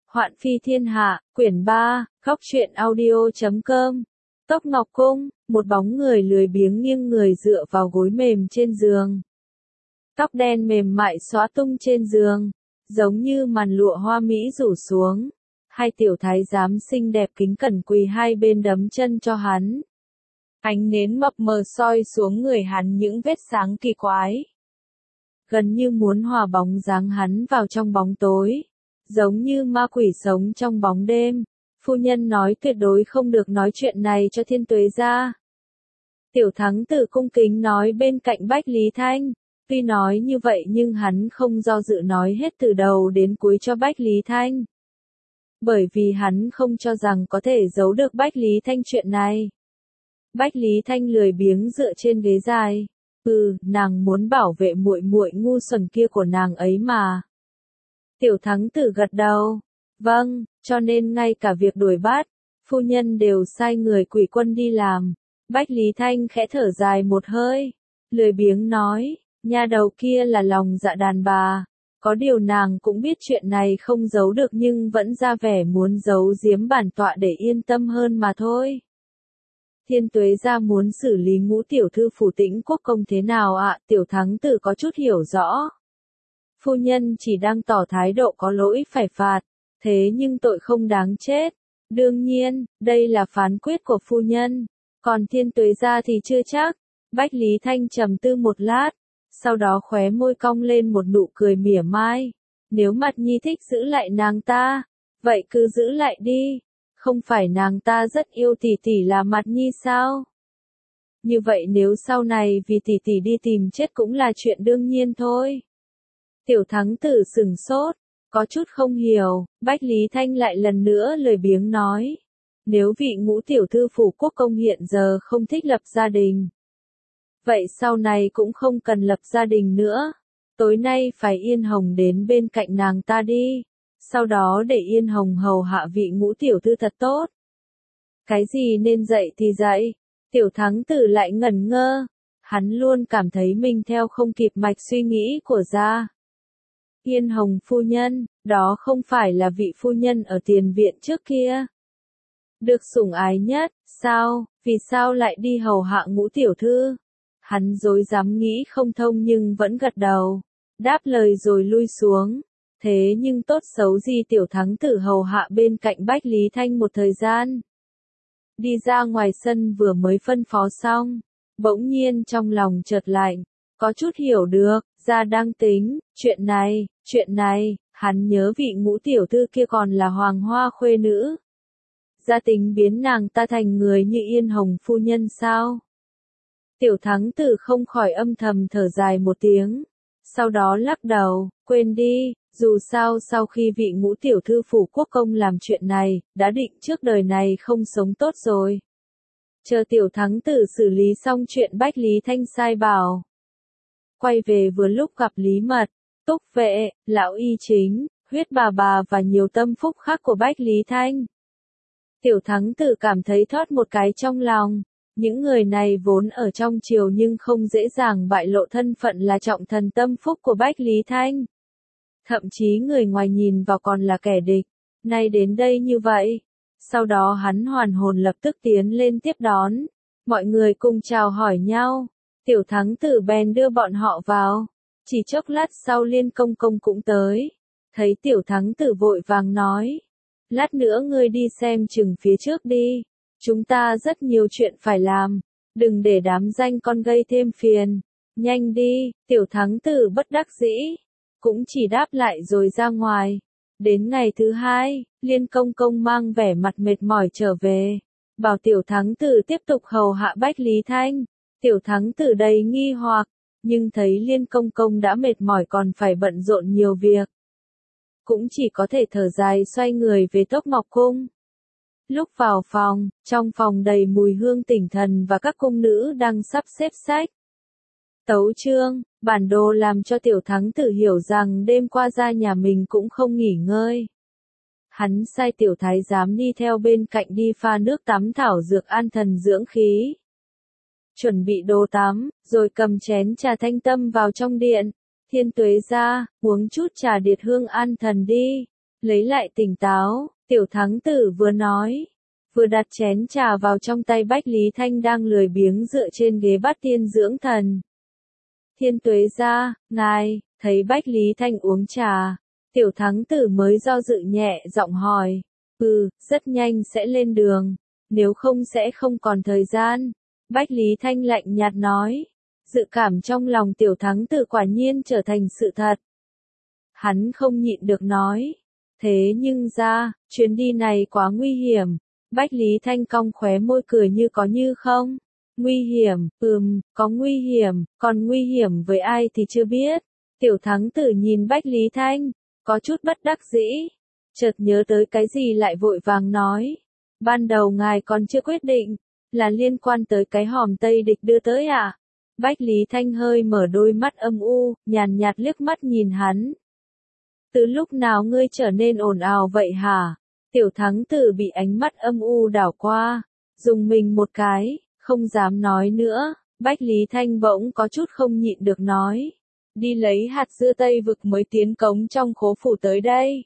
Hoạn phi thiên hạ, quyển 3, Góc truyện audio.com. Tốc Ngọc Cung, một bóng người lười biếng nghiêng người dựa vào gối mềm trên giường. Tóc đen mềm mại xõa tung trên giường, giống như màn lụa hoa mỹ rủ xuống. Hai tiểu thái giám xinh đẹp kính cẩn quỳ hai bên đấm chân cho hắn. Ánh nến mập mờ soi xuống người hắn những vết sáng kỳ quái, gần như muốn hòa bóng dáng hắn vào trong bóng tối, giống như ma quỷ sống trong bóng đêm. Phu nhân nói tuyệt đối không được nói chuyện này cho Thiên Tuế gia. Tiểu Thắng Tử cung kính nói bên cạnh Bách Lý Thanh. Tuy nói như vậy nhưng hắn không do dự nói hết từ đầu đến cuối cho Bách Lý Thanh. Bởi vì hắn không cho rằng có thể giấu được Bách Lý Thanh chuyện này. Bách Lý Thanh lười biếng dựa trên ghế dài. Nàng muốn bảo vệ muội muội ngu xuẩn kia của nàng ấy mà. Tiểu Thắng Tử gật đầu. Vâng, cho nên ngay cả việc đuổi bắt, phu nhân đều sai người quỷ quân đi làm. Bách Lý Thanh khẽ thở dài một hơi, lười biếng nói, nha đầu kia là lòng dạ đàn bà. Có điều nàng cũng biết chuyện này không giấu được nhưng vẫn ra vẻ muốn giấu giếm bản tọa để yên tâm hơn mà thôi. Thiên Tuế gia muốn xử lý Ngũ tiểu thư phủ Tĩnh Quốc công thế nào ạ? Tiểu Thắng Tử có chút hiểu rõ. Phu nhân chỉ đang tỏ thái độ có lỗi phải phạt, thế nhưng tội không đáng chết. Đương nhiên, đây là phán quyết của phu nhân, còn Thiên Tuế gia thì chưa chắc. Bách Lý Thanh trầm tư một lát, sau đó khóe môi cong lên một nụ cười mỉa mai. Nếu Mạt Nhi thích giữ lại nàng ta, vậy cứ giữ lại đi. Không phải nàng ta rất yêu tỷ tỷ là Mạt Nhi sao? Như vậy nếu sau này vì tỷ tỷ đi tìm chết cũng là chuyện đương nhiên thôi. Tiểu Thắng Tử sừng sốt, có chút không hiểu. Bách Lý Thanh lại lần nữa lười biếng nói. Nếu vị Ngũ tiểu thư phủ quốc công hiện giờ không thích lập gia đình, vậy sau này cũng không cần lập gia đình nữa. Tối nay phải Yên Hồng đến bên cạnh nàng ta đi. Sau đó để Yên Hồng hầu hạ vị Ngũ tiểu thư thật tốt. Cái gì nên dạy thì dạy. Tiểu Thắng Tử lại ngẩn ngơ. Hắn luôn cảm thấy mình theo không kịp mạch suy nghĩ của gia. Yên Hồng phu nhân, đó không phải là vị phu nhân ở tiền viện trước kia. Được sủng ái nhất, sao, vì sao lại đi hầu hạ Ngũ tiểu thư? Hắn rối rắm nghĩ không thông nhưng vẫn gật đầu, đáp lời rồi lui xuống. Thế nhưng tốt xấu gì Tiểu Thắng Tử hầu hạ bên cạnh Bách Lý Thanh một thời gian. Đi ra ngoài sân vừa mới phân phó xong, bỗng nhiên trong lòng chợt lạnh, có chút hiểu được, gia đang tính, chuyện này, hắn nhớ vị Ngũ tiểu thư kia còn là hoàng hoa khuê nữ. Gia tính biến nàng ta thành người như Yên Hồng phu nhân sao? Tiểu Thắng Tử không khỏi âm thầm thở dài một tiếng, sau đó lắc đầu, quên đi, dù sao sau khi vị Ngũ tiểu thư phủ quốc công làm chuyện này, đã định trước đời này không sống tốt rồi. Chờ Tiểu Thắng Tử xử lý xong chuyện Bách Lý Thanh sai bảo, quay về vừa lúc gặp Lý Mật, Túc Vệ, Lão Y Chính, Huyết bà và nhiều tâm phúc khác của Bách Lý Thanh. Tiểu Thắng Tử cảm thấy thót một cái trong lòng. Những người này vốn ở trong triều nhưng không dễ dàng bại lộ thân phận là trọng thần tâm phúc của Bách Lý Thanh. Thậm chí người ngoài nhìn vào còn là kẻ địch. Nay đến đây như vậy. Sau đó hắn hoàn hồn lập tức tiến lên tiếp đón. Mọi người cùng chào hỏi nhau. Tiểu Thắng Tử bèn đưa bọn họ vào. Chỉ chốc lát sau Liên Công Công cũng tới. Thấy Tiểu Thắng Tử vội vàng nói. Lát nữa ngươi đi xem chừng phía trước đi. Chúng ta rất nhiều chuyện phải làm. Đừng để đám danh con gây thêm phiền. Nhanh đi, Tiểu Thắng Tử bất đắc dĩ. Cũng chỉ đáp lại rồi ra ngoài. Đến ngày thứ hai, Liên Công Công mang vẻ mặt mệt mỏi trở về. Bảo Tiểu Thắng Tử tiếp tục hầu hạ Bách Lý Thanh. Tiểu Thắng Tử đầy nghi hoặc. Nhưng thấy Liên Công Công đã mệt mỏi còn phải bận rộn nhiều việc. Cũng chỉ có thể thở dài xoay người về Tốc Ngọc Cung. Lúc vào phòng, trong phòng đầy mùi hương tỉnh thần và các cung nữ đang sắp xếp sách. Tấu chương, bản đồ làm cho Tiểu Thắng Tử hiểu rằng đêm qua ra nhà mình cũng không nghỉ ngơi. Hắn sai tiểu thái giám đi theo bên cạnh đi pha nước tắm thảo dược an thần dưỡng khí. Chuẩn bị đồ tắm, rồi cầm chén trà thanh tâm vào trong điện. Thiên Tuế gia, uống chút trà điệt hương an thần đi. Lấy lại tỉnh táo, tiểu thắng tử vừa nói, vừa đặt chén trà vào trong tay Bách Lý Thanh đang lười biếng dựa trên ghế bát tiên dưỡng thần. Thiên tuế gia, ngài, thấy Bách Lý Thanh uống trà, tiểu thắng tử mới do dự nhẹ giọng hỏi, rất nhanh sẽ lên đường, nếu không sẽ không còn thời gian. Bách Lý Thanh lạnh nhạt nói, dự cảm trong lòng tiểu thắng tử quả nhiên trở thành sự thật. Hắn không nhịn được nói, thế nhưng ra, chuyến đi này quá nguy hiểm. Bách Lý Thanh cong khóe môi cười như có như không. Nguy hiểm, có nguy hiểm, còn nguy hiểm với ai thì chưa biết. Tiểu thắng tử nhìn Bách Lý Thanh, có chút bất đắc dĩ. Chợt nhớ tới cái gì lại vội vàng nói. Ban đầu ngài còn chưa quyết định, là liên quan tới cái hòm Tây Địch đưa tới à? Bách Lý Thanh hơi mở đôi mắt âm u, nhàn nhạt liếc mắt nhìn hắn. Từ lúc nào ngươi trở nên ồn ào vậy hả? Tiểu thắng tử bị ánh mắt âm u đảo qua, dùng mình một cái, không dám nói nữa. Bách Lý Thanh bỗng có chút không nhịn được nói. Đi lấy hạt dưa Tây vực mới tiến cống trong khố phủ tới đây.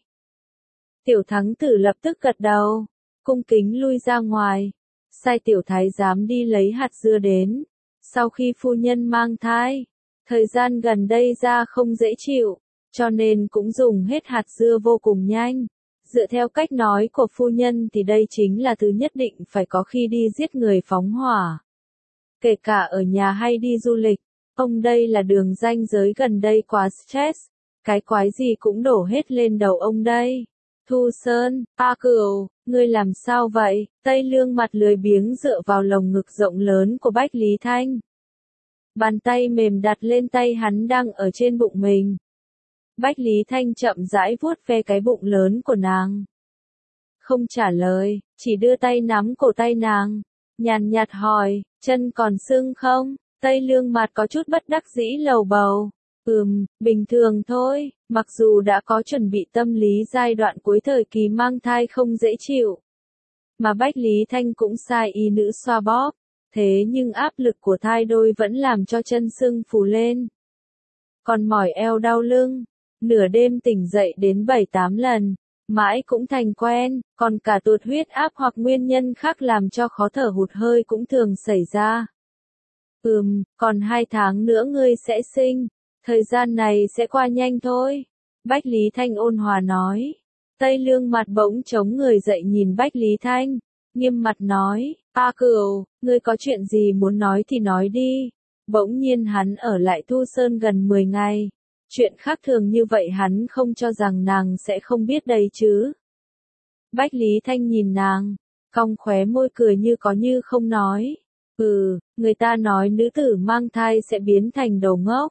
Tiểu thắng tử lập tức gật đầu, cung kính lui ra ngoài, sai tiểu thái giám đi lấy hạt dưa đến. Sau khi phu nhân mang thai, thời gian gần đây ra không dễ chịu, cho nên cũng dùng hết hạt dưa vô cùng nhanh. Dựa theo cách nói của phu nhân thì đây chính là thứ nhất định phải có khi đi giết người phóng hỏa. Kể cả ở nhà hay đi du lịch, ông đây là đường ranh giới gần đây quá stress, cái quái gì cũng đổ hết lên đầu ông đây. Thu Sơn, A Cửu, ngươi làm sao vậy? Tây Lương mặt lười biếng dựa vào lồng ngực rộng lớn của Bách Lý Thanh. Bàn tay mềm đặt lên tay hắn đang ở trên bụng mình. Bách Lý Thanh chậm rãi vuốt ve cái bụng lớn của nàng. Không trả lời, chỉ đưa tay nắm cổ tay nàng. Nhàn nhạt hỏi, chân còn sưng không? Tây Lương mặt có chút bất đắc dĩ lầu bầu. Bình thường thôi, mặc dù đã có chuẩn bị tâm lý giai đoạn cuối thời kỳ mang thai không dễ chịu. Mà Bách Lý Thanh cũng sai y nữ xoa bóp, thế nhưng áp lực của thai đôi vẫn làm cho chân sưng phù lên. Còn mỏi eo đau lưng, nửa đêm tỉnh dậy đến 7-8 lần, mãi cũng thành quen, còn cả tụt huyết áp hoặc nguyên nhân khác làm cho khó thở hụt hơi cũng thường xảy ra. Còn 2 tháng nữa ngươi sẽ sinh. Thời gian này sẽ qua nhanh thôi. Bách Lý Thanh ôn hòa nói. Tây Lương mặt bỗng chống người dậy nhìn Bách Lý Thanh, nghiêm mặt nói, A Cửu, ngươi có chuyện gì muốn nói thì nói đi. Bỗng nhiên hắn ở lại Thu Sơn gần 10 ngày. Chuyện khác thường như vậy hắn không cho rằng nàng sẽ không biết đây chứ. Bách Lý Thanh nhìn nàng, cong khóe môi cười như có như không nói. Người ta nói nữ tử mang thai sẽ biến thành đầu ngốc.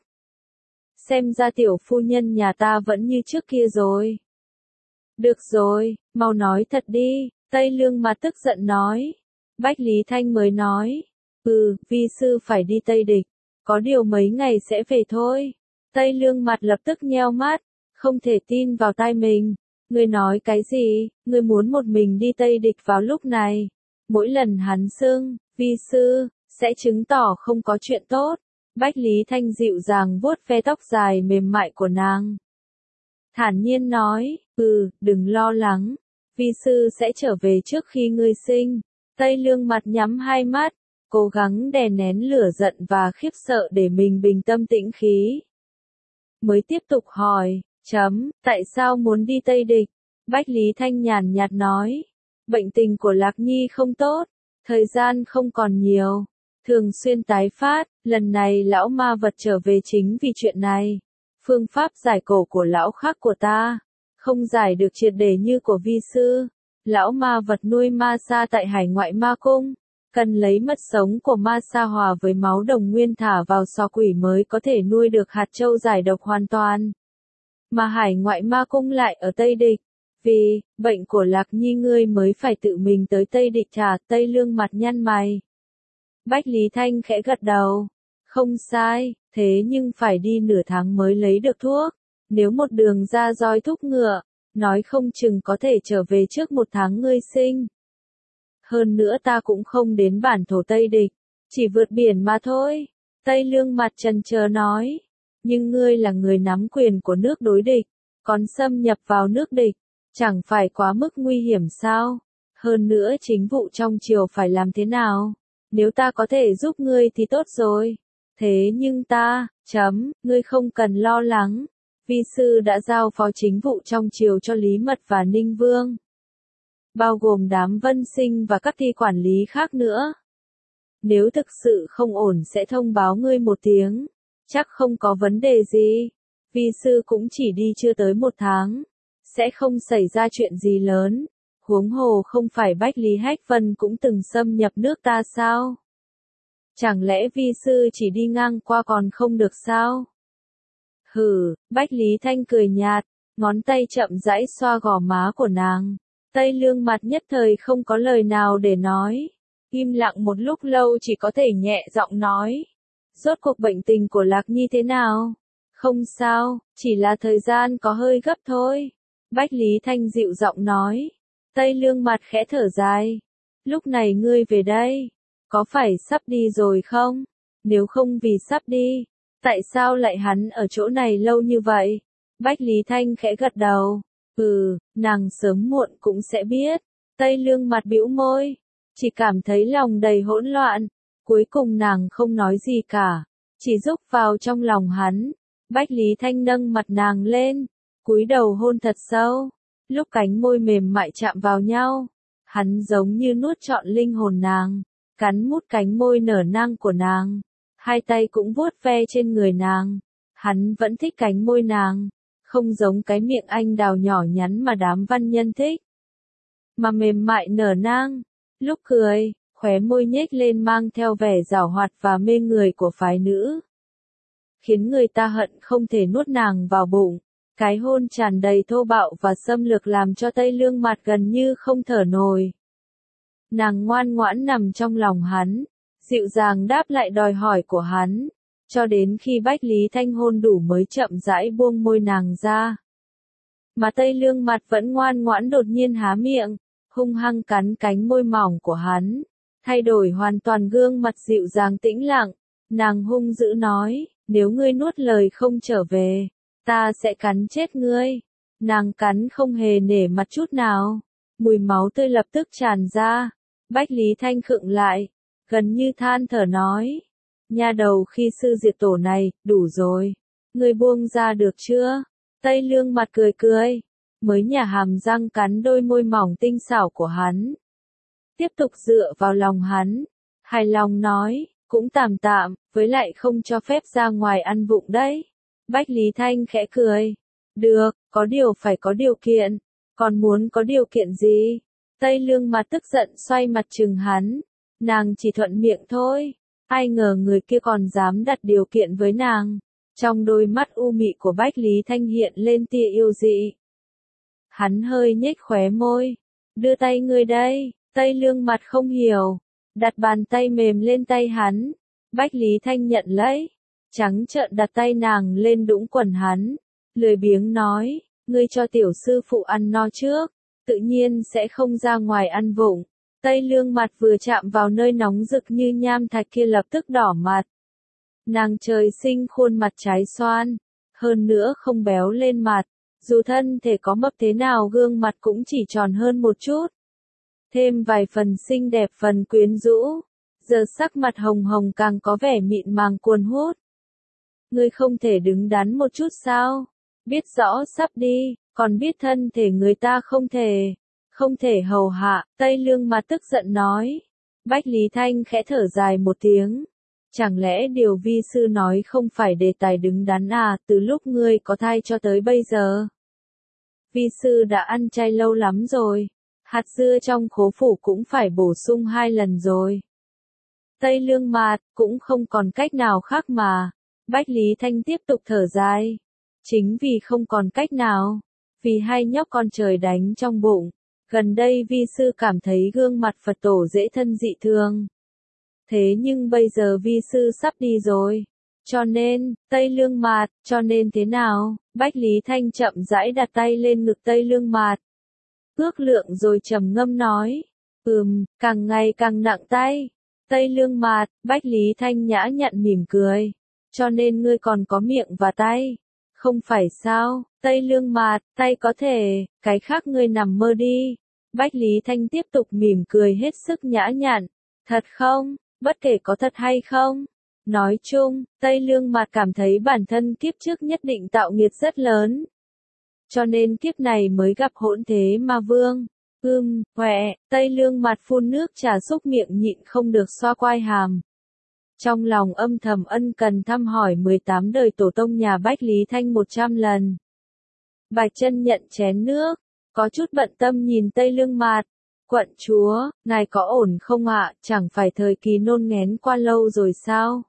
Xem ra tiểu phu nhân nhà ta vẫn như trước kia rồi. Được rồi, mau nói thật đi, Tây Lương mặt tức giận nói. Bách Lý Thanh mới nói. Vi sư phải đi Tây Địch, có điều mấy ngày sẽ về thôi. Tây Lương mặt lập tức nheo mắt, không thể tin vào tai mình. Ngươi nói cái gì, ngươi muốn một mình đi Tây Địch vào lúc này. Mỗi lần hắn xưng, vi sư, sẽ chứng tỏ không có chuyện tốt. Bách Lý Thanh dịu dàng vuốt ve tóc dài mềm mại của nàng. Thản nhiên nói, đừng lo lắng, vi sư sẽ trở về trước khi ngươi sinh. Tây Lương mặt nhắm hai mắt, cố gắng đè nén lửa giận và khiếp sợ để mình bình tâm tĩnh khí. Mới tiếp tục hỏi, tại sao muốn đi Tây Địch? Bách Lý Thanh nhàn nhạt nói, bệnh tình của Lạc Nhi không tốt, thời gian không còn nhiều. Thường xuyên tái phát, lần này lão ma vật trở về chính vì chuyện này. Phương pháp giải cổ của lão khác của ta, không giải được triệt để như của vi sư. Lão ma vật nuôi ma sa tại hải ngoại ma cung, cần lấy mật sống của ma sa hòa với máu đồng nguyên thả vào sò quỷ mới có thể nuôi được hạt châu giải độc hoàn toàn. Mà hải ngoại ma cung lại ở Tây Địch. Vì bệnh của Lạc Nhi ngươi mới phải tự mình tới Tây Địch trả. Tây Lương mặt nhăn mày. Bách Lý Thanh khẽ gật đầu. Không sai, thế nhưng phải đi nửa tháng mới lấy được thuốc. Nếu một đường ra roi thúc ngựa, nói không chừng có thể trở về trước 1 tháng ngươi sinh. Hơn nữa ta cũng không đến bản thổ Tây Địch, chỉ vượt biển mà thôi. Tây Lương mặt chần chờ nói. Nhưng ngươi là người nắm quyền của nước đối địch, còn xâm nhập vào nước địch. Chẳng phải quá mức nguy hiểm sao? Hơn nữa chính vụ trong triều phải làm thế nào? Nếu ta có thể giúp ngươi thì tốt rồi. Thế nhưng ngươi không cần lo lắng. Vi sư đã giao phó chính vụ trong triều cho Lý Mật và Ninh Vương. Bao gồm đám Vân Sinh và các thi quản lý khác nữa. Nếu thực sự không ổn sẽ thông báo ngươi một tiếng. Chắc không có vấn đề gì. Vi sư cũng chỉ đi chưa tới 1 tháng. Sẽ không xảy ra chuyện gì lớn. Huống hồ không phải Bách Lý Hách Vân cũng từng xâm nhập nước ta sao? Chẳng lẽ vi sư chỉ đi ngang qua còn không được sao? Hừ, Bách Lý Thanh cười nhạt, ngón tay chậm rãi xoa gò má của nàng. Tây Lương mặt nhất thời không có lời nào để nói. Im lặng một lúc lâu chỉ có thể nhẹ giọng nói. Rốt cuộc bệnh tình của Lạc Nhi thế nào? Không sao, chỉ là thời gian có hơi gấp thôi. Bách Lý Thanh dịu giọng nói. Tây Lương mặt khẽ thở dài. Lúc này ngươi về đây. Có phải sắp đi rồi không? Nếu không vì sắp đi, tại sao lại hắn ở chỗ này lâu như vậy? Bách Lý Thanh khẽ gật đầu. Nàng sớm muộn cũng sẽ biết. Tây Lương mặt bĩu môi. Chỉ cảm thấy lòng đầy hỗn loạn. Cuối cùng nàng không nói gì cả. Chỉ rúc vào trong lòng hắn. Bách Lý Thanh nâng mặt nàng lên. Cúi đầu hôn thật sâu. Lúc cánh môi mềm mại chạm vào nhau. Hắn giống như nuốt trọn linh hồn nàng. Cắn mút cánh môi nở nang của nàng. Hai tay cũng vuốt ve trên người nàng. Hắn vẫn thích cánh môi nàng. Không giống cái miệng anh đào nhỏ nhắn mà đám văn nhân thích. Mà mềm mại nở nang. Lúc cười, khóe môi nhếch lên mang theo vẻ giảo hoạt và mê người của phái nữ. Khiến người ta hận không thể nuốt nàng vào bụng. Cái hôn tràn đầy thô bạo và xâm lược làm cho Tây Lương mặt gần như không thở nổi. Nàng ngoan ngoãn nằm trong lòng hắn, dịu dàng đáp lại đòi hỏi của hắn, cho đến khi Bách Lý Thanh hôn đủ mới chậm rãi buông môi nàng ra. Mà Tây Lương mặt vẫn ngoan ngoãn đột nhiên há miệng, hung hăng cắn cánh môi mỏng của hắn, thay đổi hoàn toàn gương mặt dịu dàng tĩnh lặng, nàng hung dữ nói, nếu ngươi nuốt lời không trở về, ta sẽ cắn chết ngươi. Nàng cắn không hề nể mặt chút nào, mùi máu tươi lập tức tràn ra. Bách Lý Thanh khựng lại, gần như than thở nói, nha đầu khi sư diệt tổ này, đủ rồi, ngươi buông ra được chưa? Tây Lương mặt cười cười, mới nhả hàm răng cắn đôi môi mỏng tinh xảo của hắn. Tiếp tục dựa vào lòng hắn, hài lòng nói, cũng tạm tạm, với lại không cho phép ra ngoài ăn vụng đấy. Bách Lý Thanh khẽ cười, được, có điều phải có điều kiện, còn muốn có điều kiện gì? Tây Lương mặt tức giận xoay mặt trừng hắn, nàng chỉ thuận miệng thôi, ai ngờ người kia còn dám đặt điều kiện với nàng. Trong đôi mắt u mị của Bách Lý Thanh hiện lên tia yêu dị. Hắn hơi nhếch khóe môi, đưa tay ngươi đây. Tây Lương mặt không hiểu, đặt bàn tay mềm lên tay hắn. Bách Lý Thanh nhận lấy, trắng trợn đặt tay nàng lên đũng quần hắn, lười biếng nói, ngươi cho tiểu sư phụ ăn no trước, tự nhiên sẽ không ra ngoài ăn vụng. Tây Lương mặt vừa chạm vào nơi nóng rực như nham thạch kia lập tức đỏ mặt. Nàng trời sinh khuôn mặt trái xoan, hơn nữa không béo lên mặt, dù thân thể có mập thế nào gương mặt cũng chỉ tròn hơn một chút. Thêm vài phần xinh đẹp phần quyến rũ, giờ sắc mặt hồng hồng càng có vẻ mịn màng cuồn hút. Ngươi không thể đứng đắn một chút sao? Biết rõ sắp đi, còn biết thân thể người ta không thể hầu hạ. Tây Lương mặt tức giận nói. Bách Lý Thanh khẽ thở dài một tiếng. Chẳng lẽ điều vi sư nói không phải đề tài đứng đắn à, từ lúc ngươi có thai cho tới bây giờ? Vi sư đã ăn chay lâu lắm rồi. Hạt dưa trong khố phủ cũng phải bổ sung 2 lần rồi. Tây Lương mặt, cũng không còn cách nào khác mà. Bách Lý Thanh tiếp tục thở dài. Chính vì không còn cách nào, vì hai nhóc con trời đánh trong bụng, gần đây vi sư cảm thấy gương mặt Phật tổ dễ thân dị thường. Thế nhưng bây giờ vi sư sắp đi rồi. Cho nên, Tây Lương mạt, cho nên thế nào? Bách Lý Thanh chậm rãi đặt tay lên ngực Tây Lương mạt. Ước lượng rồi trầm ngâm nói. Càng ngày càng nặng tay. Tây Lương mạt, Bách Lý Thanh nhã nhặn mỉm cười. Cho nên ngươi còn có miệng và tay. Không phải sao, Tây Lương Mạt, tay có thể, cái khác ngươi nằm mơ đi. Bách Lý Thanh tiếp tục mỉm cười hết sức nhã nhặn. Thật không, bất kể có thật hay không. Nói chung, Tây Lương Mạt cảm thấy bản thân kiếp trước nhất định tạo nghiệt rất lớn. Cho nên kiếp này mới gặp hỗn thế ma vương. Huệ, Tây Lương Mạt phun nước trà xúc miệng nhịn không được xoa quai hàm. Trong lòng âm thầm ân cần thăm hỏi 18 đời tổ tông nhà Bách Lý Thanh 100 lần. Bạch Chân nhận chén nước, có chút bận tâm nhìn Tây Lương Mạt. Quận chúa, ngài có ổn không ạ, chẳng phải thời kỳ nôn nghén qua lâu rồi sao?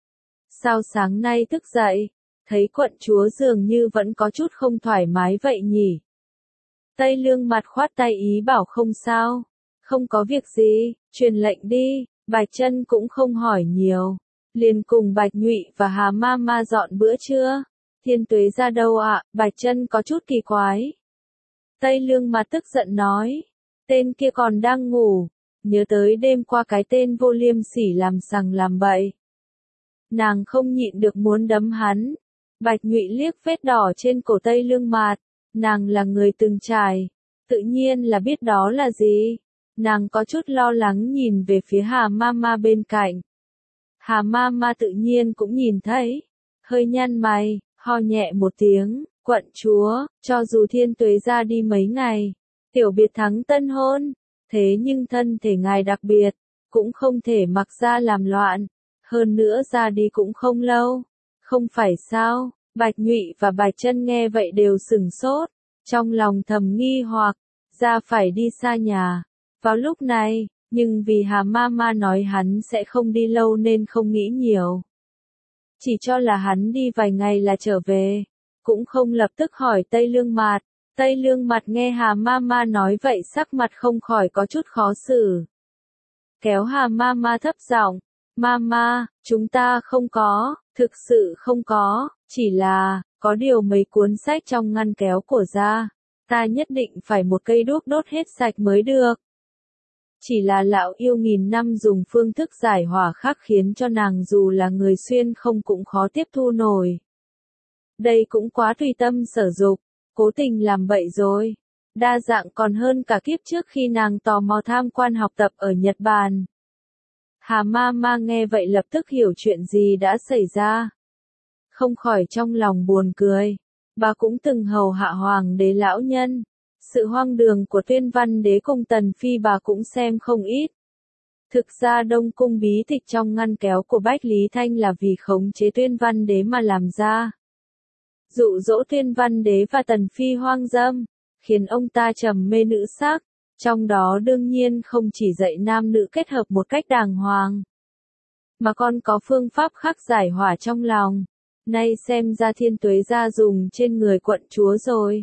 Sao sáng nay thức dậy, thấy quận chúa dường như vẫn có chút không thoải mái vậy nhỉ? Tây Lương Mạt khoát tay ý bảo không sao, không có việc gì, truyền lệnh đi. Bạch Chân cũng không hỏi nhiều, liền cùng Bạch Nhụy và Hà Ma dọn bữa trưa. Thiên Tuế ra đâu ạ? Bạch Chân có chút kỳ quái. Tây Lương Mạt tức giận nói, tên kia còn đang ngủ, nhớ tới đêm qua cái tên vô liêm sỉ làm sằng làm bậy. Nàng không nhịn được muốn đấm hắn. Bạch Nhụy liếc vết đỏ trên cổ Tây Lương Mạt, nàng là người từng trải, tự nhiên là biết đó là gì. Nàng có chút lo lắng nhìn về phía Hà Ma bên cạnh. Hà Ma tự nhiên cũng nhìn thấy, hơi nhăn mày, ho nhẹ một tiếng, quận chúa, cho dù Thiên Tuế ra đi mấy ngày, tiểu biệt thắng tân hôn, thế nhưng thân thể ngài đặc biệt, cũng không thể mặc ra làm loạn, hơn nữa ra đi cũng không lâu, không phải sao? Bạch Nhụy và Bạch Chân nghe vậy đều sửng sốt, trong lòng thầm nghi hoặc, ra phải đi xa nhà. Vào lúc này, nhưng vì Hà Ma nói hắn sẽ không đi lâu nên không nghĩ nhiều. Chỉ cho là hắn đi vài ngày là trở về, cũng không lập tức hỏi Tây Lương Mạt. Tây Lương Mạt nghe Hà Ma nói vậy sắc mặt không khỏi có chút khó xử. Kéo Hà Ma thấp giọng, Mama, chúng ta không có, thực sự không có, chỉ là, có điều mấy cuốn sách trong ngăn kéo của gia, ta nhất định phải một cây đuốc đốt hết sạch mới được. Chỉ là lão yêu nghìn năm dùng phương thức giải hỏa khác khiến cho nàng dù là người xuyên không cũng khó tiếp thu nổi. Đây cũng quá tùy tâm sở dục, cố tình làm bậy rồi. Đa dạng còn hơn cả kiếp trước khi nàng tò mò tham quan học tập ở Nhật Bản. Hà Ma nghe vậy lập tức hiểu chuyện gì đã xảy ra. Không khỏi trong lòng buồn cười. Bà cũng từng hầu hạ hoàng đế lão nhân. Sự hoang đường của Tuyên Văn Đế cùng Tần Phi bà cũng xem không ít. Thực ra Đông Cung bí tịch trong ngăn kéo của Bách Lý Thanh là vì khống chế Tuyên Văn Đế mà làm ra. Dụ dỗ Tuyên Văn Đế và Tần Phi hoang dâm, khiến ông ta trầm mê nữ sắc, trong đó đương nhiên không chỉ dạy nam nữ kết hợp một cách đàng hoàng, mà còn có phương pháp khác giải hỏa trong lòng. Nay xem ra Thiên Tuế gia dùng trên người quận chúa rồi.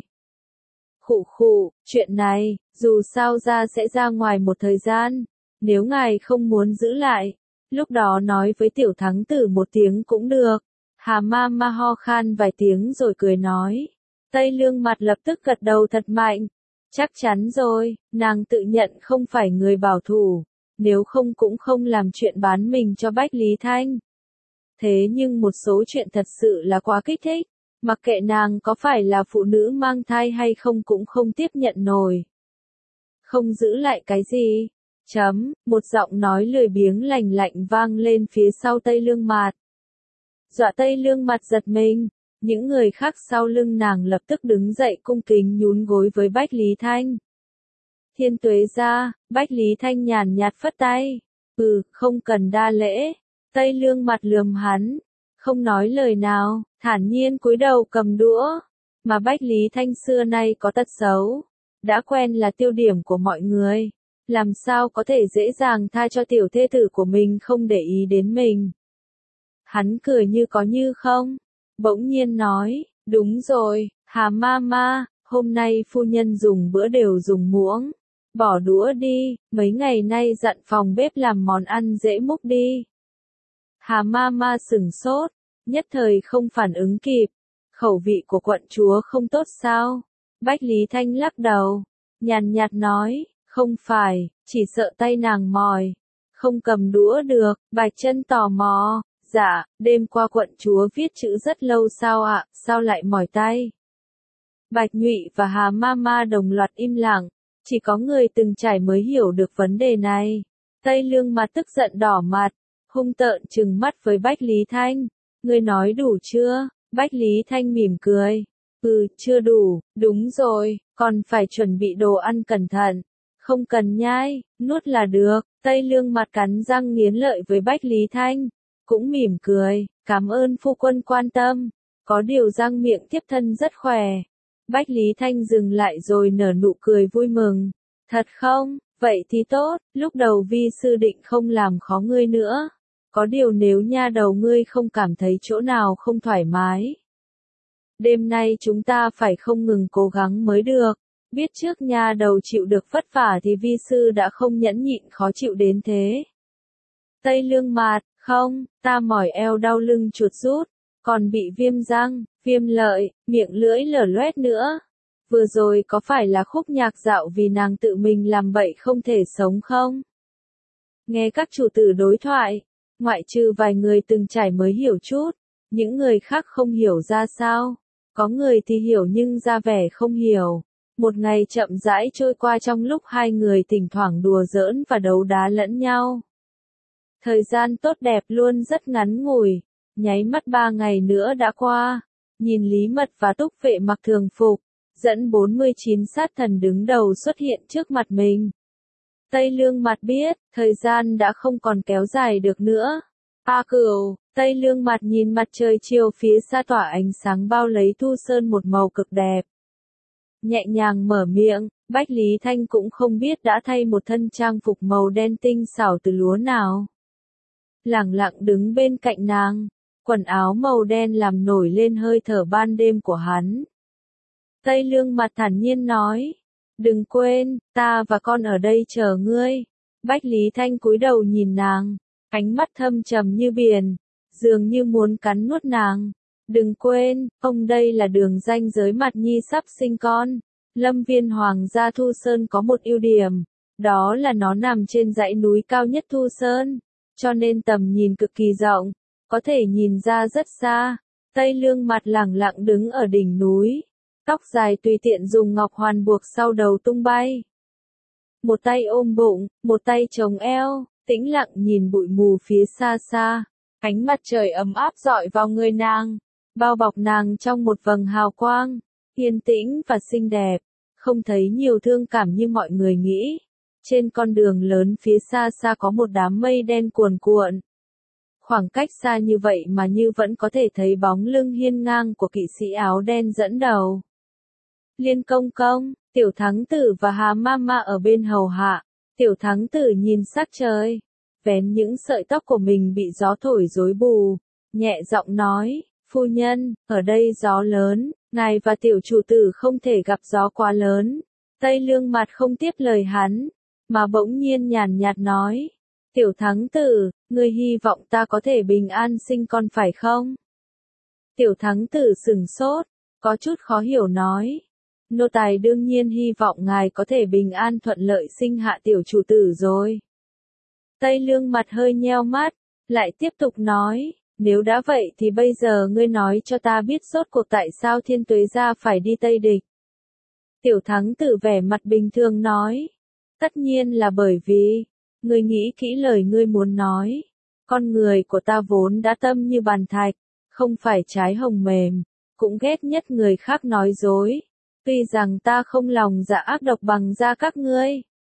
Khụ, chuyện này, dù sao ra sẽ ra ngoài một thời gian, nếu ngài không muốn giữ lại, lúc đó nói với tiểu thắng tử một tiếng cũng được. Hà Ma ho khan vài tiếng rồi cười nói. Tây Lương Mạt lập tức gật đầu thật mạnh. Chắc chắn rồi, nàng tự nhận không phải người bảo thủ, nếu không cũng không làm chuyện bán mình cho Bách Lý Thanh. Thế nhưng một số chuyện thật sự là quá kích thích. Mặc kệ nàng có phải là phụ nữ mang thai hay không cũng không tiếp nhận nổi. Không giữ lại cái gì? Một giọng nói lười biếng lành lạnh vang lên phía sau Tây Lương Mạt. Dọa Tây Lương Mạt giật mình, những người khác sau lưng nàng lập tức đứng dậy cung kính nhún gối với Bách Lý Thanh. Thiên Tuế gia, Bách Lý Thanh nhàn nhạt phất tay. Không cần đa lễ. Tây Lương Mạt lườm hắn, không nói lời nào, thản nhiên cúi đầu cầm đũa. Mà Bách Lý Thanh xưa nay có tật xấu, đã quen là tiêu điểm của mọi người, làm sao có thể dễ dàng tha cho tiểu thê tử của mình không để ý đến mình. Hắn cười như có như không, bỗng nhiên nói, đúng rồi, Hà Ma, hôm nay phu nhân dùng bữa đều dùng muỗng, bỏ đũa đi, mấy ngày nay dặn phòng bếp làm món ăn dễ múc đi. Hà Ma sửng sốt, nhất thời không phản ứng kịp, khẩu vị của quận chúa không tốt sao? Bách Lý Thanh lắc đầu, nhàn nhạt nói, không phải, chỉ sợ tay nàng mỏi, không cầm đũa được. Bạch Chân tò mò, Dạ, đêm qua quận chúa viết chữ rất lâu sao ạ, sao lại mỏi tay? Bạch Nhụy và Hà Mama đồng loạt im lặng, chỉ có người từng trải mới hiểu được vấn đề này. Tây Lương mặt tức giận đỏ mặt, hung tợn trừng mắt với Bách Lý Thanh. Ngươi nói đủ chưa? Bách Lý Thanh mỉm cười. Chưa đủ, đúng rồi, còn phải chuẩn bị đồ ăn cẩn thận. Không cần nhai, nuốt là được. Tây Lương mặt cắn răng nghiến lợi với Bách Lý Thanh, cũng mỉm cười, cảm ơn phu quân quan tâm. Có điều răng miệng tiếp thân rất khỏe. Bách Lý Thanh dừng lại rồi nở nụ cười vui mừng. Thật không? Vậy thì tốt, lúc đầu vi sư định không làm khó ngươi nữa. Có điều nếu nha đầu ngươi không cảm thấy chỗ nào không thoải mái. Đêm nay chúng ta phải không ngừng cố gắng mới được. Biết trước nha đầu chịu được vất vả thì vi sư đã không nhẫn nhịn khó chịu đến thế. Tây Lương mạt, không, ta mỏi eo đau lưng chuột rút, còn bị viêm răng, viêm lợi, miệng lưỡi lở loét nữa. Vừa rồi có phải là khúc nhạc dạo vì nàng tự mình làm bậy không thể sống không? Nghe các chủ tử đối thoại, ngoại trừ vài người từng trải mới hiểu chút, những người khác không hiểu ra sao. Có người thì hiểu nhưng ra vẻ không hiểu. Một ngày chậm rãi trôi qua trong lúc hai người thỉnh thoảng đùa giỡn và đấu đá lẫn nhau. Thời gian tốt đẹp luôn rất ngắn ngủi, nháy mắt 3 ngày nữa đã qua. Nhìn Lý Mật và Túc Vệ mặc thường phục, dẫn 49 sát thần đứng đầu xuất hiện trước mặt mình. Tây Lương mặt biết, thời gian đã không còn kéo dài được nữa. A Cửu, Tây Lương mặt nhìn mặt trời chiều phía xa tỏa ánh sáng bao lấy Thu Sơn một màu cực đẹp. Nhẹ nhàng mở miệng, Bách Lý Thanh cũng không biết đã thay một thân trang phục màu đen tinh xảo từ lúa nào. Lẳng lặng đứng bên cạnh nàng, quần áo màu đen làm nổi lên hơi thở ban đêm của hắn. Tây Lương mặt thản nhiên nói, đừng quên, ta và con ở đây chờ ngươi. Bách Lý Thanh cúi đầu nhìn nàng, ánh mắt thâm trầm như biển, dường như muốn cắn nuốt nàng. Đừng quên, ông đây là đường ranh giới mặt nhi sắp sinh con. Lâm Viên Hoàng gia Thu Sơn có một ưu điểm, đó là nó nằm trên dãy núi cao nhất Thu Sơn, cho nên tầm nhìn cực kỳ rộng, có thể nhìn ra rất xa. Tây Lương mặt lẳng lặng đứng ở đỉnh núi, tóc dài tùy tiện dùng ngọc hoàn buộc sau đầu tung bay. Một tay ôm bụng, một tay chống eo, tĩnh lặng nhìn bụi mù phía xa xa. Ánh mặt trời ấm áp rọi vào người nàng, bao bọc nàng trong một vầng hào quang, yên tĩnh và xinh đẹp, không thấy nhiều thương cảm như mọi người nghĩ. Trên con đường lớn phía xa xa có một đám mây đen cuồn cuộn. Khoảng cách xa như vậy mà như vẫn có thể thấy bóng lưng hiên ngang của kỵ sĩ áo đen dẫn đầu. Liên công công, Tiểu Thắng Tử và Hà Mama ở bên hầu hạ. Tiểu Thắng Tử nhìn sắc trời, vén những sợi tóc của mình bị gió thổi rối bù, nhẹ giọng nói, phu nhân, ở đây gió lớn, ngài và tiểu chủ tử không thể gặp gió quá lớn. Tây Lương mặt không tiếp lời hắn, mà bỗng nhiên nhàn nhạt nói, Tiểu Thắng Tử, ngươi hy vọng ta có thể bình an sinh con phải không? Tiểu Thắng Tử sửng sốt, có chút khó hiểu nói, nô tài đương nhiên hy vọng ngài có thể bình an thuận lợi sinh hạ tiểu chủ tử rồi. Tây Lương mặt hơi nheo mắt, lại tiếp tục nói, nếu đã vậy thì bây giờ ngươi nói cho ta biết rốt cuộc tại sao Thiên Tuế gia phải đi Tây Địch. Tiểu Thắng Tử vẻ mặt bình thường nói, tất nhiên là bởi vì, ngươi nghĩ kỹ lời ngươi muốn nói, con người của ta vốn đã tâm như bàn thạch, không phải trái hồng mềm, cũng ghét nhất người khác nói dối, tuy rằng ta không lòng dạ ác độc bằng da các ngươi.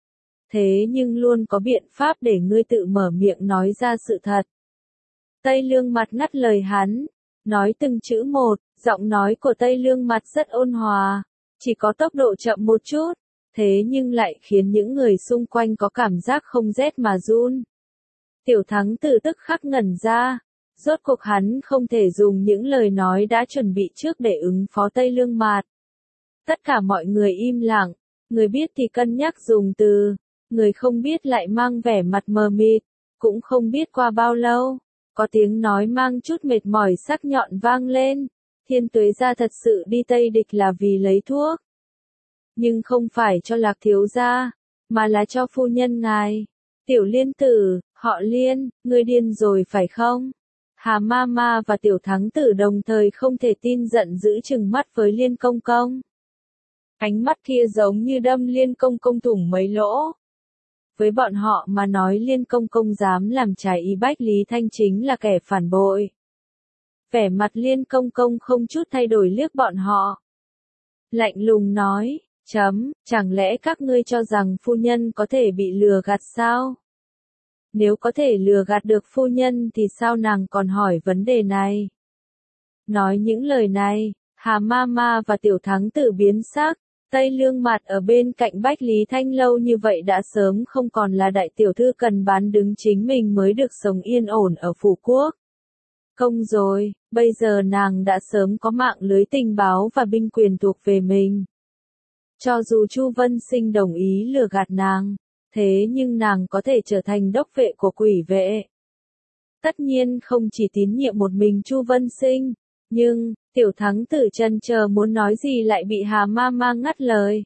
Thế nhưng luôn có biện pháp để ngươi tự mở miệng nói ra sự thật. Tây Lương mặt ngắt lời hắn, nói từng chữ một, giọng nói của Tây Lương mặt rất ôn hòa, chỉ có tốc độ chậm một chút, thế nhưng lại khiến những người xung quanh có cảm giác không rét mà run. Tiểu Thắng Tử tức khắc ngẩn ra, rốt cuộc hắn không thể dùng những lời nói đã chuẩn bị trước để ứng phó Tây Lương mặt. Tất cả mọi người im lặng, người biết thì cân nhắc dùng từ, người không biết lại mang vẻ mặt mờ mịt, cũng không biết qua bao lâu, có tiếng nói mang chút mệt mỏi sắc nhọn vang lên, Thiên Tuế gia thật sự đi Tây Địch là vì lấy thuốc. Nhưng không phải cho Lạc thiếu gia, mà là cho phu nhân ngài. Tiểu Liên tử, họ Liên, ngươi điên rồi phải không? Hà Mama và Tiểu Thắng Tử đồng thời không thể tin, giận dữ trừng mắt với Liên Công Công. Ánh mắt kia giống như đâm Liên Công Công thủng mấy lỗ. Với bọn họ mà nói Liên Công Công dám làm trái ý Bách Lý Thanh chính là kẻ phản bội. Vẻ mặt Liên Công Công không chút thay đổi liếc bọn họ. Lạnh lùng nói, chẳng lẽ các ngươi cho rằng phu nhân có thể bị lừa gạt sao? Nếu có thể lừa gạt được phu nhân thì sao nàng còn hỏi vấn đề này? Nói những lời này, Hà Mama và Tiểu Thắng Tử biến sắc. Tây Lương Mạt ở bên cạnh Bách Lý Thanh lâu như vậy đã sớm không còn là đại tiểu thư cần bán đứng chính mình mới được sống yên ổn ở phủ quốc. Không rồi, bây giờ nàng đã sớm có mạng lưới tình báo và binh quyền thuộc về mình. Cho dù Chu Vân Sinh đồng ý lừa gạt nàng, thế nhưng nàng có thể trở thành đốc vệ của quỷ vệ. Tất nhiên không chỉ tín nhiệm một mình Chu Vân Sinh, nhưng Tiểu Thắng Tử chần chờ muốn nói gì lại bị Hà Mama ngắt lời.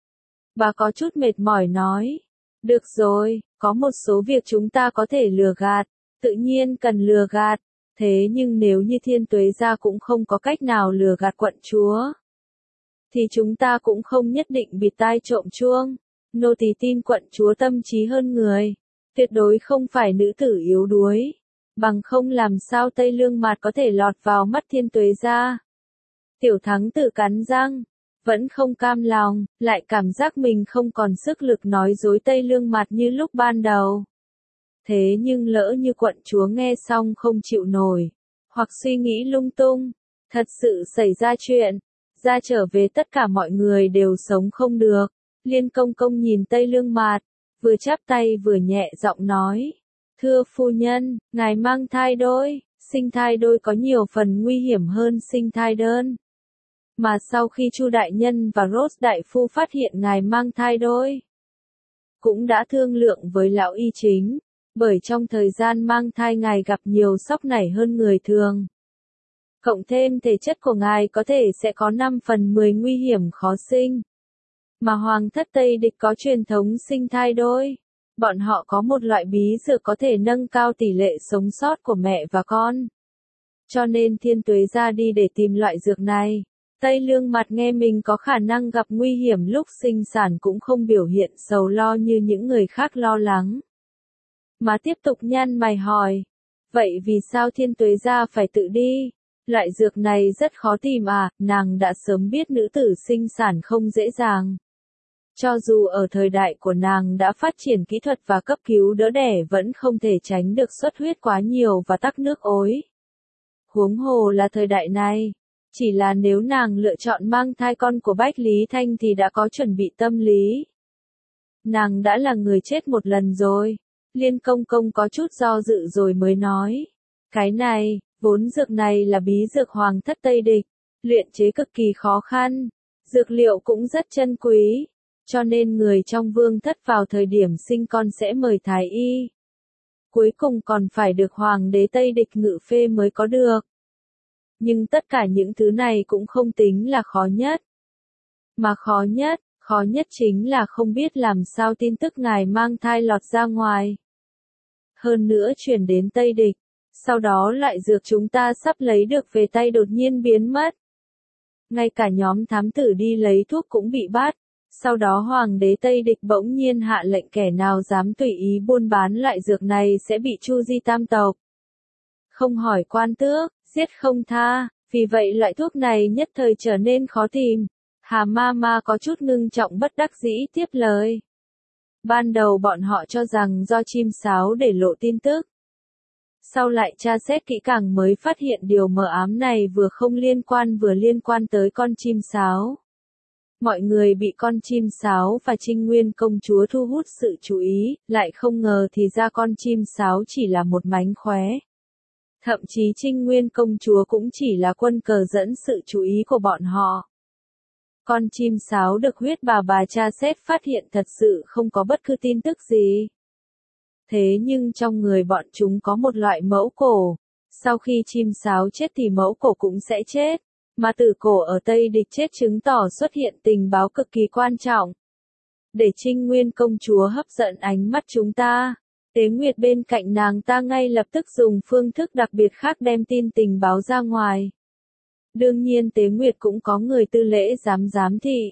Bà có chút mệt mỏi nói, được rồi, có một số việc chúng ta có thể lừa gạt, tự nhiên cần lừa gạt, thế nhưng nếu như Thiên Tuế gia cũng không có cách nào lừa gạt quận chúa, thì chúng ta cũng không nhất định bịt tai trộm chuông. Nô tỳ tin quận chúa tâm trí hơn người, tuyệt đối không phải nữ tử yếu đuối. Bằng không làm sao Tây Lương Mạt có thể lọt vào mắt Thiên Tuế gia. Tiểu Thắng Tử cắn răng, vẫn không cam lòng, lại cảm giác mình không còn sức lực nói dối Tây Lương Mạt như lúc ban đầu. Thế nhưng lỡ như quận chúa nghe xong không chịu nổi, hoặc suy nghĩ lung tung, thật sự xảy ra chuyện, ra trở về tất cả mọi người đều sống không được. Liên Công Công nhìn Tây Lương Mạt, vừa chắp tay vừa nhẹ giọng nói. Thưa phu nhân, ngài mang thai đôi, sinh thai đôi có nhiều phần nguy hiểm hơn sinh thai đơn. Mà sau khi Chu đại nhân và Rose đại phu phát hiện ngài mang thai đôi, cũng đã thương lượng với lão y chính, bởi trong thời gian mang thai ngài gặp nhiều sốc nảy hơn người thường. Cộng thêm thể chất của ngài có thể sẽ có 5 phần 10 nguy hiểm khó sinh. Mà Hoàng thất Tây Địch có truyền thống sinh thai đôi. Bọn họ có một loại bí dược có thể nâng cao tỷ lệ sống sót của mẹ và con. Cho nên Thiên Tuế gia đi để tìm loại dược này. Tây Lương Mạt nghe mình có khả năng gặp nguy hiểm lúc sinh sản cũng không biểu hiện sầu lo như những người khác lo lắng. Mà tiếp tục nhăn mày hỏi. Vậy vì sao Thiên Tuế gia phải tự đi? Loại dược này rất khó tìm à, nàng đã sớm biết nữ tử sinh sản không dễ dàng. Cho dù ở thời đại của nàng đã phát triển kỹ thuật và cấp cứu đỡ đẻ vẫn không thể tránh được xuất huyết quá nhiều và tắc nước ối. Huống hồ là thời đại này, chỉ là nếu nàng lựa chọn mang thai con của Bách Lý Thanh thì đã có chuẩn bị tâm lý. Nàng đã là người chết một lần rồi. Liên Công Công có chút do dự rồi mới nói. Cái này, vốn dược này là bí dược Hoàng thất Tây Địch, luyện chế cực kỳ khó khăn, dược liệu cũng rất chân quý. Cho nên người trong vương thất vào thời điểm sinh con sẽ mời thái y. Cuối cùng còn phải được hoàng đế Tây Địch ngự phê mới có được. Nhưng tất cả những thứ này cũng không tính là khó nhất. Mà khó nhất chính là không biết làm sao tin tức ngài mang thai lọt ra ngoài. Hơn nữa truyền đến Tây Địch, sau đó loại dược chúng ta sắp lấy được về tay đột nhiên biến mất. Ngay cả nhóm thám tử đi lấy thuốc cũng bị bắt. Sau đó Hoàng đế Tây Địch bỗng nhiên hạ lệnh kẻ nào dám tùy ý buôn bán loại dược này sẽ bị chu di tam tộc. Không hỏi quan tước, giết không tha, vì vậy loại thuốc này nhất thời trở nên khó tìm. Hà Mama có chút ngưng trọng bất đắc dĩ tiếp lời. Ban đầu bọn họ cho rằng do chim sáo để lộ tin tức. Sau lại tra xét kỹ càng mới phát hiện điều mờ ám này vừa không liên quan vừa liên quan tới con chim sáo. Mọi người bị con chim sáo và Trinh Nguyên công chúa thu hút sự chú ý, lại không ngờ thì ra con chim sáo chỉ là một mánh khóe. Thậm chí Trinh Nguyên công chúa cũng chỉ là quân cờ dẫn sự chú ý của bọn họ. Con chim sáo được huyết bà tra xét phát hiện thật sự không có bất cứ tin tức gì. Thế nhưng trong người bọn chúng có một loại mẫu cổ. Sau khi chim sáo chết thì mẫu cổ cũng sẽ chết. Mà tử cổ ở Tây Địch chết chứng tỏ xuất hiện tình báo cực kỳ quan trọng. Để Trinh Nguyên công chúa hấp dẫn ánh mắt chúng ta. Tế Nguyệt bên cạnh nàng ta ngay lập tức dùng phương thức đặc biệt khác đem tin tình báo ra ngoài. Đương nhiên Tế Nguyệt cũng có người tư lễ giám thị.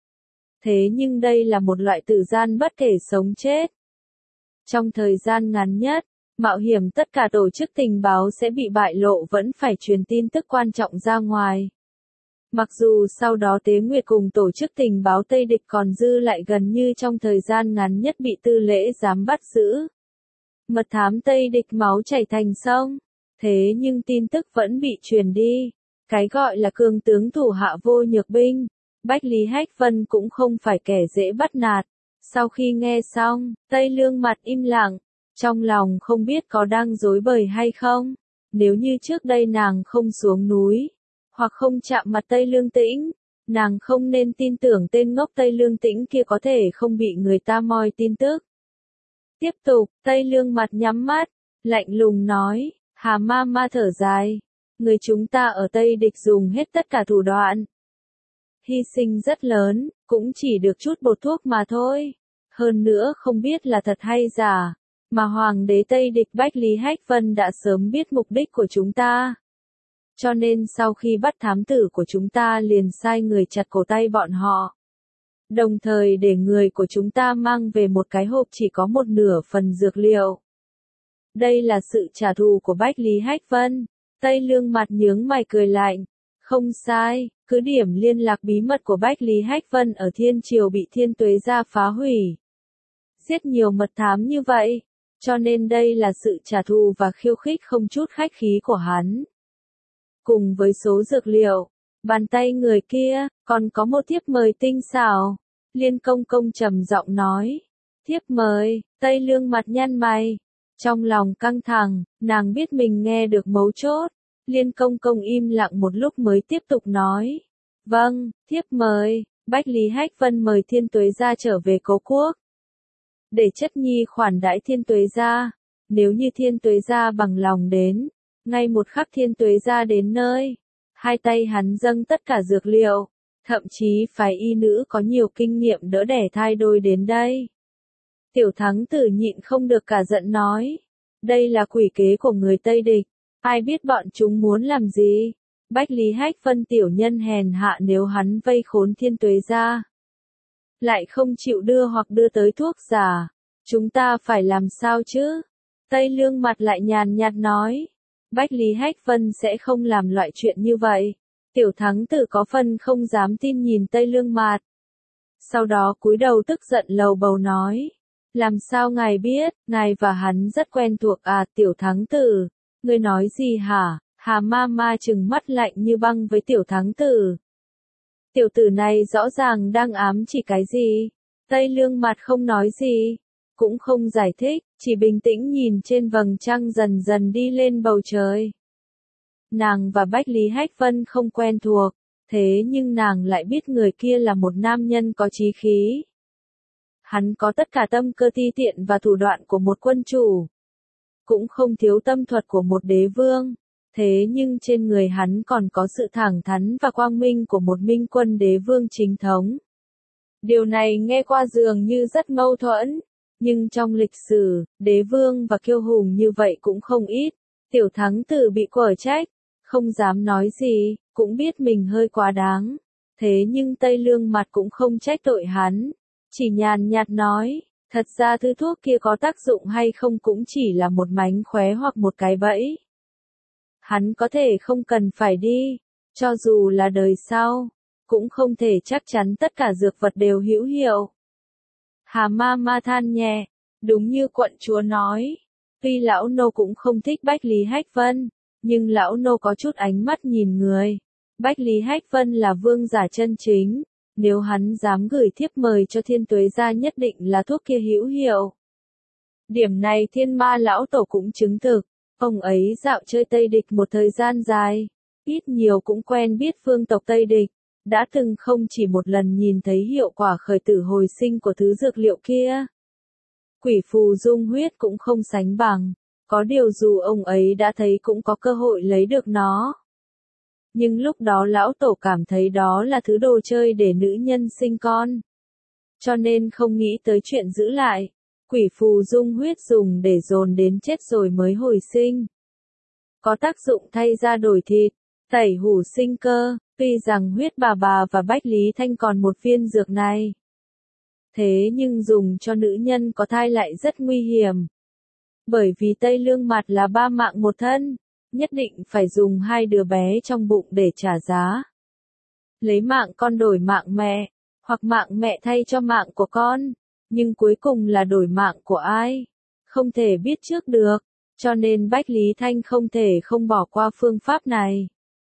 Thế nhưng đây là một loại tử gian bất kể sống chết. Trong thời gian ngắn nhất, mạo hiểm tất cả tổ chức tình báo sẽ bị bại lộ vẫn phải truyền tin tức quan trọng ra ngoài. Mặc dù sau đó Tế Nguyệt cùng tổ chức tình báo Tây Địch còn dư lại gần như trong thời gian ngắn nhất bị tư lễ giám bắt giữ. Mật thám Tây Địch máu chảy thành sông. Thế nhưng tin tức vẫn bị truyền đi. Cái gọi là cường tướng thủ hạ vô nhược binh. Bách Lý Hách Vân cũng không phải kẻ dễ bắt nạt. Sau khi nghe xong, Tây Lương mặt im lặng. Trong lòng không biết có đang rối bời hay không. Nếu như trước đây nàng không xuống núi, hoặc không chạm mặt Tây Lương Tĩnh, nàng không nên tin tưởng tên ngốc Tây Lương Tĩnh kia có thể không bị người ta moi tin tức. Tiếp tục, Tây Lương mặt nhắm mắt, lạnh lùng nói, Hà Ma Ma thở dài, người chúng ta ở Tây Địch dùng hết tất cả thủ đoạn. Hy sinh rất lớn, cũng chỉ được chút bột thuốc mà thôi. Hơn nữa không biết là thật hay giả, mà Hoàng đế Tây Địch Bách Lý Hách Vân đã sớm biết mục đích của chúng ta. Cho nên sau khi bắt thám tử của chúng ta liền sai người chặt cổ tay bọn họ. Đồng thời để người của chúng ta mang về một cái hộp chỉ có một nửa phần dược liệu. Đây là sự trả thù của Bách Lý Hách Vân. Tây Lương mặt nhướng mày cười lạnh. Không sai, cứ điểm liên lạc bí mật của Bách Lý Hách Vân ở Thiên Triều bị Thiên Tuế gia phá hủy. Giết nhiều mật thám như vậy, cho nên đây là sự trả thù và khiêu khích không chút khách khí của hắn. Cùng với số dược liệu, bàn tay người kia, còn có một thiếp mời tinh xảo. Liên Công Công trầm giọng nói. Thiếp mời, Tây Lương mặt nhăn mày. Trong lòng căng thẳng, nàng biết mình nghe được mấu chốt. Liên Công Công im lặng một lúc mới tiếp tục nói. Vâng, thiếp mời, Bách Lý Hách Vân mời Thiên Tuế gia trở về Cố Quốc. Để chất nhi khoản đãi Thiên Tuế gia. Nếu như Thiên Tuế gia bằng lòng đến, ngay một khắc Thiên Tuế gia đến nơi, hai tay hắn dâng tất cả dược liệu, thậm chí phái y nữ có nhiều kinh nghiệm đỡ đẻ thai đôi đến đây. Tiểu Thắng Tử nhịn không được cả giận nói, đây là quỷ kế của người Tây Địch, ai biết bọn chúng muốn làm gì. Bách Lý Hách Vân tiểu nhân hèn hạ, nếu hắn vây khốn Thiên Tuế gia, lại không chịu đưa hoặc đưa tới thuốc giả, chúng ta phải làm sao chứ? Tây Lương mặt lại nhàn nhạt nói. Bách Lý Hách Vân sẽ không làm loại chuyện như vậy. Tiểu Thắng Tử có phần không dám tin nhìn Tây Lương mặt. Sau đó cúi đầu tức giận lầu bầu nói. Làm sao ngài biết, ngài và hắn rất quen thuộc à? Tiểu Thắng Tử, ngươi nói gì hả? Hà Ma Ma trừng mắt lạnh như băng với Tiểu Thắng Tử. Tiểu tử này rõ ràng đang ám chỉ cái gì? Tây Lương mặt không nói gì, cũng không giải thích, chỉ bình tĩnh nhìn trên vầng trăng dần dần đi lên bầu trời. Nàng và Bách Lý Hách Vân không quen thuộc, thế nhưng nàng lại biết người kia là một nam nhân có chí khí. Hắn có tất cả tâm cơ ti tiện và thủ đoạn của một quân chủ, cũng không thiếu tâm thuật của một đế vương. Thế nhưng trên người hắn còn có sự thẳng thắn và quang minh của một minh quân đế vương chính thống. Điều này nghe qua dường như rất mâu thuẫn, nhưng trong lịch sử, đế vương và kiêu hùng như vậy cũng không ít. Tiểu Thắng Tử bị quở trách, không dám nói gì, cũng biết mình hơi quá đáng. Thế nhưng Tây Lương mặt cũng không trách tội hắn, chỉ nhàn nhạt nói, thật ra thứ thuốc kia có tác dụng hay không cũng chỉ là một mánh khóe hoặc một cái bẫy. Hắn có thể không cần phải đi, cho dù là đời sau, cũng không thể chắc chắn tất cả dược vật đều hữu hiệu. Hà Ma Ma than nhẹ, đúng như quận chúa nói, tuy lão nô cũng không thích Bách Lý Hách Vân, nhưng lão nô có chút ánh mắt nhìn người. Bách Lý Hách Vân là vương giả chân chính, nếu hắn dám gửi thiếp mời cho Thiên Tuế gia nhất định là thuốc kia hữu hiệu. Điểm này Thiên Ma lão tổ cũng chứng thực, ông ấy dạo chơi Tây Địch một thời gian dài, ít nhiều cũng quen biết phương tộc Tây Địch, đã từng không chỉ một lần nhìn thấy hiệu quả khởi tử hồi sinh của thứ dược liệu kia. Quỷ phù dung huyết cũng không sánh bằng, có điều dù ông ấy đã thấy cũng có cơ hội lấy được nó. Nhưng lúc đó lão tổ cảm thấy đó là thứ đồ chơi để nữ nhân sinh con, cho nên không nghĩ tới chuyện giữ lại. Quỷ phù dung huyết dùng để dồn đến chết rồi mới hồi sinh. Có tác dụng thay da đổi thịt, tẩy hủ sinh cơ, tuy rằng huyết bà và Bách Lý Thanh còn một viên dược này. Thế nhưng dùng cho nữ nhân có thai lại rất nguy hiểm. Bởi vì Tây Lương Mạt là 3 mạng một thân, nhất định phải dùng 2 đứa bé trong bụng để trả giá. Lấy mạng con đổi mạng mẹ, hoặc mạng mẹ thay cho mạng của con, nhưng cuối cùng là đổi mạng của ai? Không thể biết trước được, cho nên Bách Lý Thanh không thể không bỏ qua phương pháp này.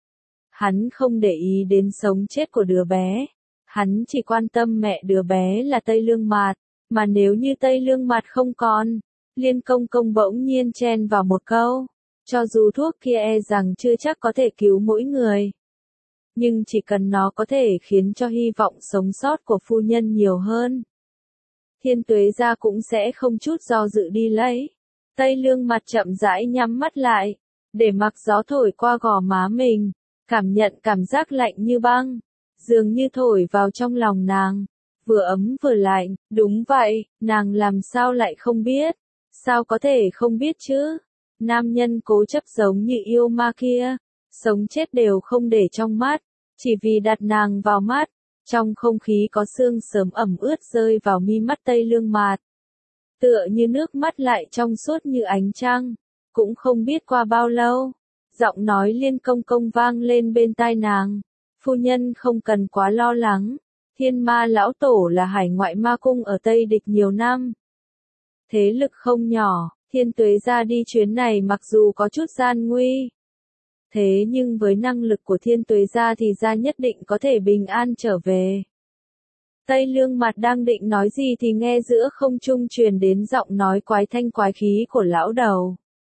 Hắn không để ý đến sống chết của đứa bé, hắn chỉ quan tâm mẹ đứa bé là Tây Lương Mạt, mà nếu như Tây Lương Mạt không còn, Liên Công Công bỗng nhiên chen vào một câu, cho dù thuốc kia e rằng chưa chắc có thể cứu mỗi người. Nhưng chỉ cần nó có thể khiến cho hy vọng sống sót của phu nhân nhiều hơn. Thiên Tuế gia cũng sẽ không chút do dự đi lấy. Tây Lương Mạt chậm rãi nhắm mắt lại, để mặc gió thổi qua gò má mình, cảm nhận cảm giác lạnh như băng, dường như thổi vào trong lòng nàng, vừa ấm vừa lạnh. Đúng vậy, nàng làm sao lại không biết? Sao có thể không biết chứ? Nam nhân cố chấp giống như yêu ma kia, sống chết đều không để trong mắt, chỉ vì đặt nàng vào mắt. Trong không khí có sương sớm ẩm ướt rơi vào mi mắt Tây Lương Mạt. Tựa như nước mắt lại trong suốt như ánh trăng. Cũng không biết qua bao lâu, giọng nói Liên Công Công vang lên bên tai nàng. Phu nhân không cần quá lo lắng, Thiên Ma lão tổ là hải ngoại ma cung ở Tây Địch nhiều năm. Thế lực không nhỏ, Thiên Tuế gia đi chuyến này mặc dù có chút gian nguy. Thế nhưng với năng lực của Thiên Tuế gia thì gia nhất định có thể bình an trở về. Tây Lương Mạt đang định nói gì thì nghe giữa không trung truyền đến giọng nói quái thanh quái khí của lão đầu.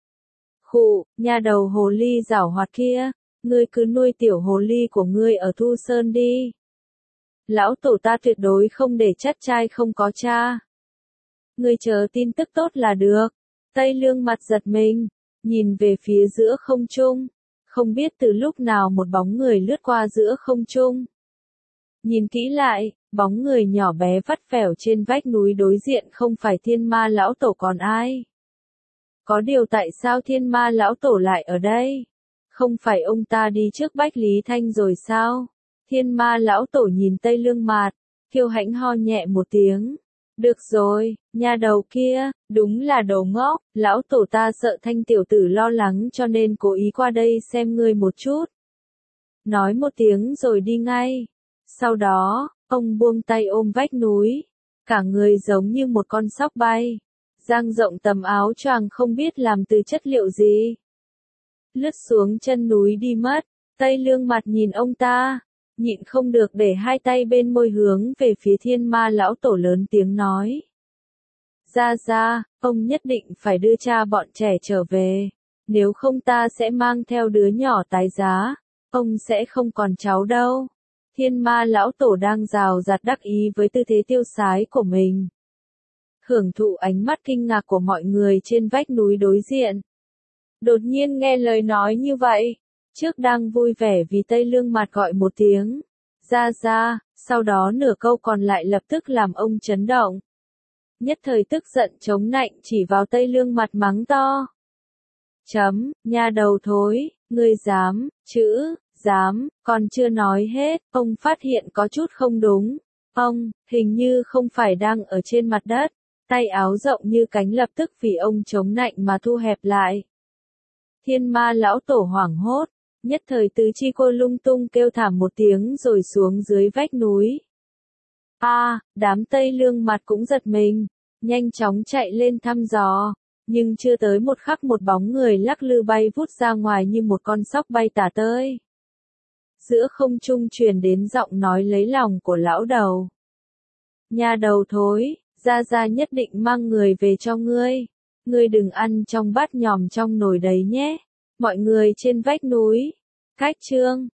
Khụ, nhà đầu hồ ly giảo hoạt kia, ngươi cứ nuôi tiểu hồ ly của ngươi ở Thu Sơn đi. Lão tổ ta tuyệt đối không để chắt trai không có cha. Ngươi chờ tin tức tốt là được. Tây Lương Mạt giật mình, nhìn về phía giữa không trung. Không biết từ lúc nào một bóng người lướt qua giữa không trung. Nhìn kỹ lại, bóng người nhỏ bé vắt vẻo trên vách núi đối diện không phải Thiên Ma lão tổ còn ai. Có điều tại sao Thiên Ma lão tổ lại ở đây? Không phải ông ta đi trước Bách Lý Thanh rồi sao? Thiên Ma lão tổ nhìn Tây Lương Mạt, kiêu hãnh ho nhẹ một tiếng. Được rồi, nhà đầu kia, đúng là đồ ngốc, lão tổ ta sợ Thanh tiểu tử lo lắng cho nên cố ý qua đây xem ngươi một chút. Nói một tiếng rồi đi ngay. Sau đó, ông buông tay ôm vách núi, cả người giống như một con sóc bay, dang rộng tầm áo choàng không biết làm từ chất liệu gì. Lướt xuống chân núi đi mất, Tây Lương Mạt nhìn ông ta, nhịn không được để hai tay bên môi hướng về phía Thiên Ma lão tổ lớn tiếng nói. Ra, ông nhất định phải đưa cha bọn trẻ trở về, nếu không ta sẽ mang theo đứa nhỏ tái giá, ông sẽ không còn cháu đâu. Thiên Ma lão tổ đang rào rạt đắc ý với tư thế tiêu sái của mình. Hưởng thụ ánh mắt kinh ngạc của mọi người trên vách núi đối diện. Đột nhiên nghe lời nói như vậy, trước đang vui vẻ vì Tây Lương Mạt gọi một tiếng. Ra, sau đó nửa câu còn lại lập tức làm ông chấn động. Nhất thời tức giận chống nạnh chỉ vào Tây Lương Mạt mắng to. Nhà đầu thối, ngươi dám, dám, còn chưa nói hết, ông phát hiện có chút không đúng. Ông, hình như không phải đang ở trên mặt đất, tay áo rộng như cánh lập tức vì ông chống nạnh mà thu hẹp lại. Thiên Ma lão tổ hoảng hốt, nhất thời tứ chi cô lung tung kêu thảm một tiếng rồi xuống dưới vách núi. Đám Tây Lương Mạt cũng giật mình, nhanh chóng chạy lên thăm dò, nhưng chưa tới một khắc một bóng người lắc lư bay vút ra ngoài như một con sóc bay tả tơi. Giữa không trung truyền đến giọng nói lấy lòng của lão đầu. Nhà đầu thối, ra nhất định mang người về cho ngươi. Ngươi đừng ăn trong bát nhòm trong nồi đấy nhé. Mọi người trên vách núi. Cách chương